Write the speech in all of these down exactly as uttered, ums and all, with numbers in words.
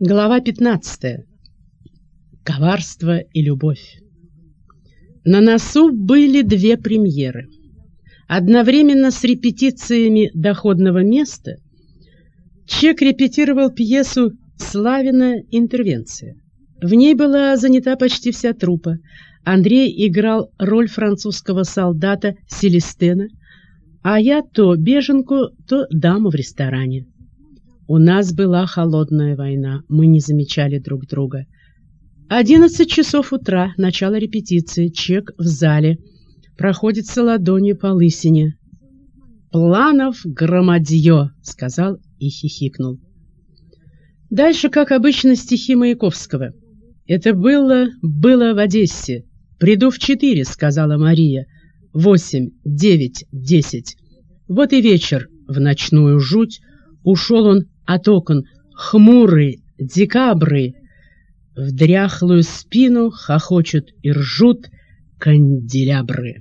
Глава пятнадцатая. Коварство и любовь. На носу были две премьеры. Одновременно с репетициями «Доходного места» Чек репетировал пьесу «Славина интервенция». В ней была занята почти вся труппа. Андрей играл роль французского солдата Селестена, а я то беженку, то даму в ресторане. У нас была холодная война, мы не замечали друг друга. Одиннадцать часов утра, начало репетиции, Чек в зале, проходится ладонью по лысине. «Планов громадье», — сказал и хихикнул. Дальше, как обычно, стихи Маяковского. «Это было, было в Одессе. Приду в четыре», — сказала Мария. «Восемь, девять, десять. Вот и вечер в ночную жуть. Ушел он от окон, хмурый, декабры. В дряхлую спину хохочут и ржут канделябры».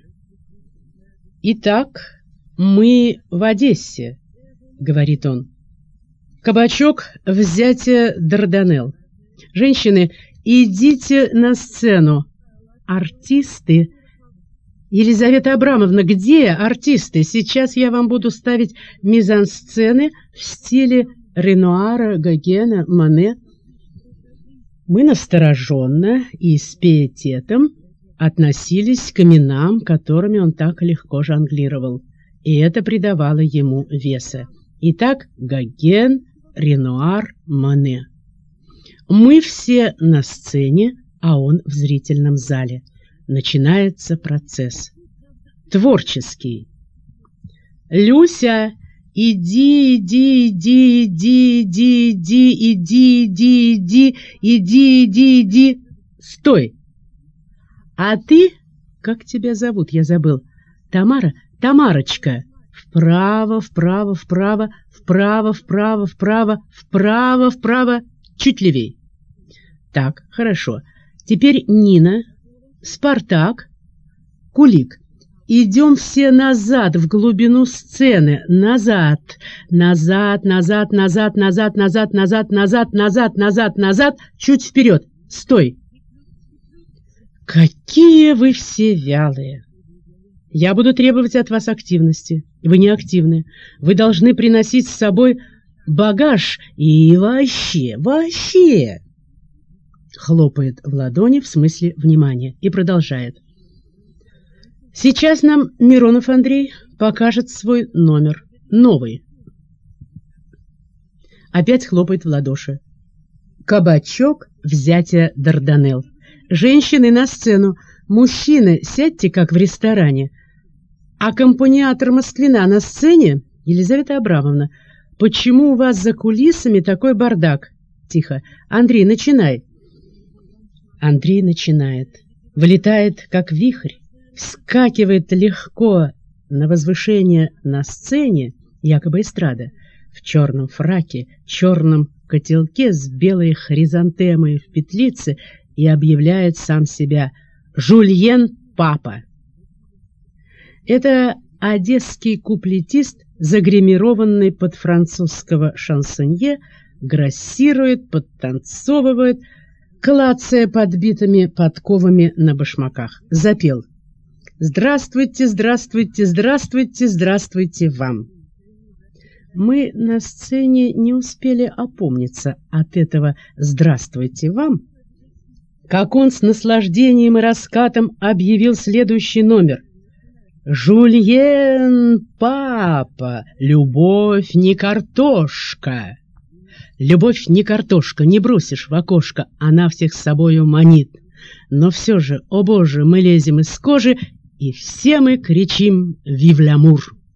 «Итак, мы в Одессе», — говорит он. «Кабачок, взятие Дарданелл. Женщины, идите на сцену. Артисты. Елизавета Абрамовна, где артисты? Сейчас я вам буду ставить мизансцены в стиле Ренуара, Гогена, Мане». Мы настороженно и с пиететом относились к именам, которыми он так легко жонглировал, и это придавало ему веса. Итак, Гоген, Ренуар, Мане. Мы все на сцене, а он в зрительном зале. Начинается процесс. Творческий. «Люся, иди, иди, иди, иди, иди, иди, иди, иди, иди, иди, иди, иди. Стой! А ты, как тебя зовут, я забыл. Тамара? Тамарочка. Вправо, вправо, вправо, вправо, вправо, вправо, вправо, вправо, чуть левей. Так, хорошо. Теперь Нина, Спартак, Кулик. Идем все назад, в глубину сцены. Назад, назад, назад, назад, назад, назад, назад, назад, назад, назад, назад, чуть вперед. Стой. Какие вы все вялые. Я буду требовать от вас активности. Вы не активны. Вы должны приносить с собой багаж и вообще, вообще. Хлопает в ладони в смысле внимания и продолжает. Сейчас нам Миронов Андрей покажет свой номер, новый. Опять хлопает в ладоши. Кабачок, взятие Дарданелл. Женщины на сцену, мужчины, сядьте, как в ресторане. Аккомпаниатор Москвина на сцене? Елизавета Абрамовна, почему у вас за кулисами такой бардак? Тихо. Андрей, начинай. Андрей начинает. Вылетает, как вихрь. Вскакивает легко на возвышение на сцене, якобы эстрада, в черном фраке, черном котелке с белой хризантемой в петлице и объявляет сам себя «Жульен Папа». Это одесский куплетист, загримированный под французского шансонье, грассирует, подтанцовывает, клацая подбитыми подковами на башмаках. Запел. «Здравствуйте, здравствуйте, здравствуйте, здравствуйте вам». Мы на сцене не успели опомниться от этого «здравствуйте вам», как он с наслаждением и раскатом объявил следующий номер. «Жульен Папа, любовь не картошка». Любовь не картошка, не бросишь в окошко, она всех с собою манит. Но все же, о боже, мы лезем из кожи, и все мы кричим «Вив л'амур!».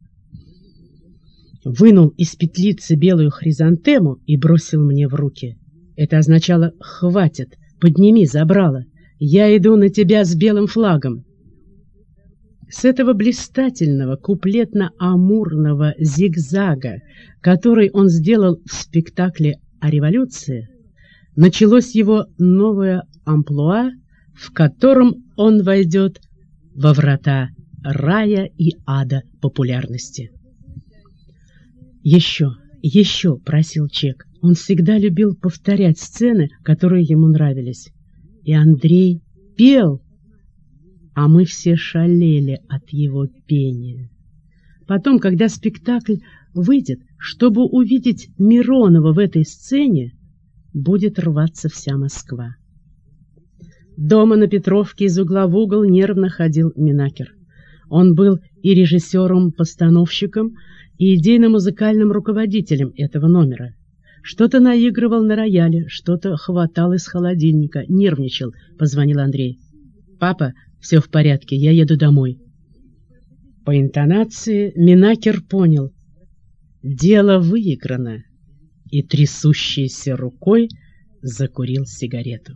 Вынул из петлицы белую хризантему и бросил мне в руки. Это означало «хватит, подними забрало, я иду на тебя с белым флагом». С этого блистательного куплетно-амурного зигзага, который он сделал в спектакле о революции, началось его новое амплуа, в котором он войдет во врата рая и ада популярности. «Еще, еще!» — просил Чек. Он всегда любил повторять сцены, которые ему нравились. И Андрей пел, а мы все шалели от его пения. Потом, когда спектакль выйдет, чтобы увидеть Миронова в этой сцене, будет рваться вся Москва. Дома на Петровке из угла в угол нервно ходил Минакер. Он был и режиссером-постановщиком, и идейно-музыкальным руководителем этого номера. Что-то наигрывал на рояле, что-то хватал из холодильника, нервничал. Позвонил Андрей. «Папа, все в порядке, я еду домой». По интонации Минакер понял. Дело выиграно, и трясущейся рукой закурил сигарету.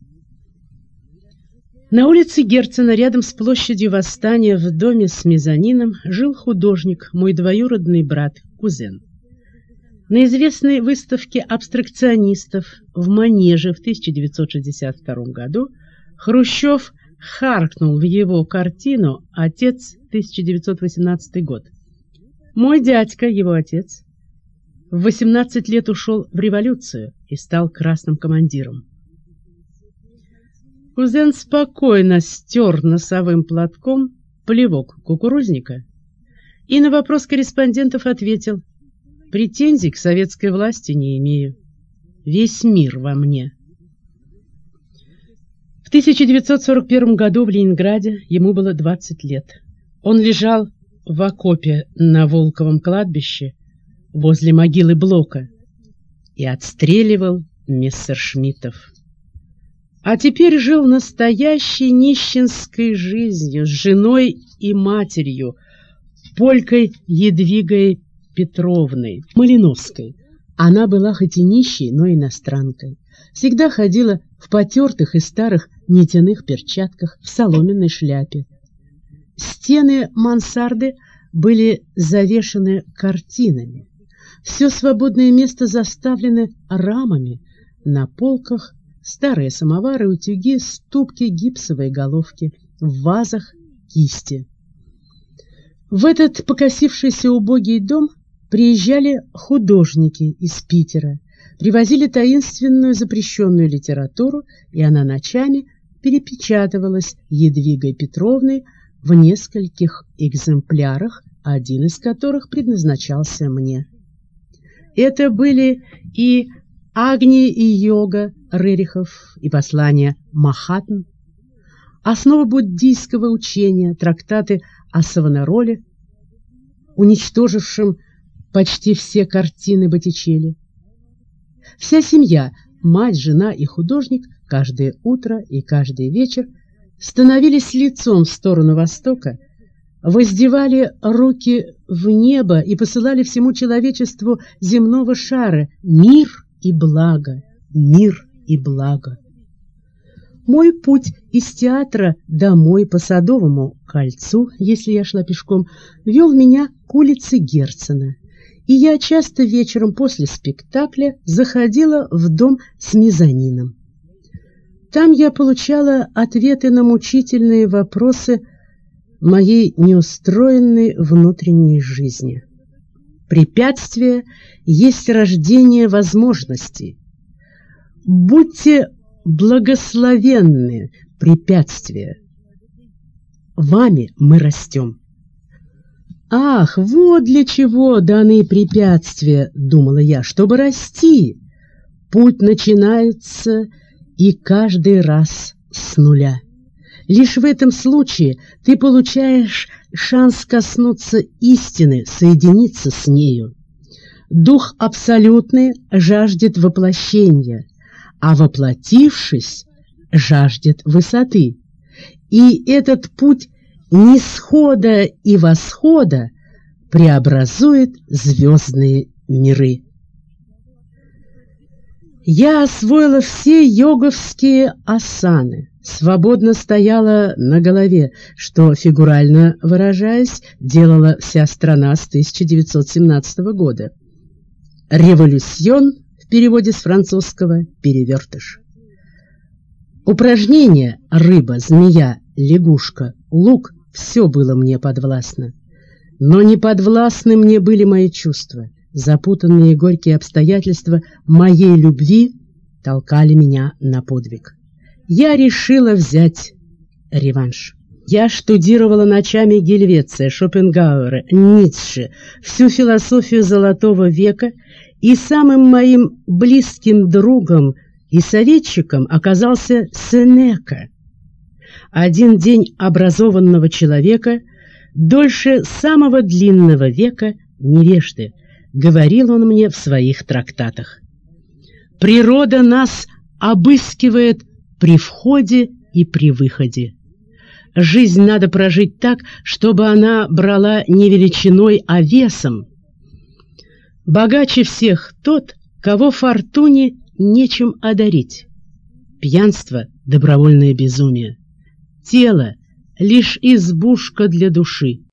На улице Герцена, рядом с площадью Восстания, в доме с мезонином, жил художник, мой двоюродный брат, кузен. На известной выставке абстракционистов в Манеже в тысяча девятьсот шестьдесят втором году Хрущев харкнул в его картину «Отец», тысяча девятьсот восемнадцатый год. Мой дядька, его отец, в восемнадцать лет ушел в революцию и стал красным командиром. Кузен спокойно стер носовым платком плевок кукурузника и на вопрос корреспондентов ответил: «Претензий к советской власти не имею. Весь мир во мне». В тысяча девятьсот сорок первом году в Ленинграде ему было двадцать лет. Он лежал в окопе на Волковом кладбище возле могилы Блока и отстреливал мессершмиттов. А теперь жил настоящей нищенской жизнью с женой и матерью, полькой Едвигой Петровной Малиновской. Она была хоть и нищей, но иностранкой. Всегда ходила в потертых и старых нитяных перчатках, в соломенной шляпе. Стены мансарды были завешаны картинами. Все свободное место заставлено рамами. На полках старые самовары, утюги, ступки, гипсовые головки, в вазах кисти. В этот покосившийся убогий дом приезжали художники из Питера, привозили таинственную запрещенную литературу, и она ночами перепечатывалась Едвигой Петровной в нескольких экземплярах, один из которых предназначался мне. Это были и Агния и йога Рерихов, и послания Махатм, основы буддийского учения, трактаты о Савонароле, уничтожившем почти все картины Боттичелли. Вся семья, мать, жена и художник, каждое утро и каждый вечер становились лицом в сторону востока, воздевали руки в небо и посылали всему человечеству земного шара мир и благо, мир и благо. Мой путь из театра домой по Садовому кольцу, если я шла пешком, вел меня к улице Герцена, и я часто вечером после спектакля заходила в дом с мезонином. Там я получала ответы на мучительные вопросы моей неустроенной внутренней жизни. Препятствие есть рождение возможностей. Будьте благословенны, препятствия. Вами мы растем. Ах, вот для чего даны препятствия, думала я, чтобы расти. Путь начинается и каждый раз с нуля. Лишь в этом случае ты получаешь шанс коснуться истины, соединиться с нею. Дух абсолютный жаждет воплощения, а воплотившись, жаждет высоты. И этот путь нисхода и восхода преобразует звездные миры. Я освоила все йоговские асаны, свободно стояла на голове, что, фигурально выражаясь, делала вся страна с тысяча девятьсот семнадцатого года. Революцион в переводе с французского «перевертыш». Упражнения рыба, змея, лягушка, лук — все было мне подвластно. Но не подвластны мне были мои чувства. Запутанные и горькие обстоятельства моей любви толкали меня на подвиг. Я решила взять реванш. Я штудировала ночами Гельвеция, Шопенгауэра, Ницше, всю философию Золотого века, и самым моим близким другом и советчиком оказался Сенека. Один день образованного человека дольше самого длинного века невежды, говорил он мне в своих трактатах. Природа нас обыскивает при входе и при выходе. Жизнь надо прожить так, чтобы она брала не величиной, а весом. Богаче всех тот, кого фортуне нечем одарить. Пьянство — добровольное безумие. Тело — лишь избушка для души.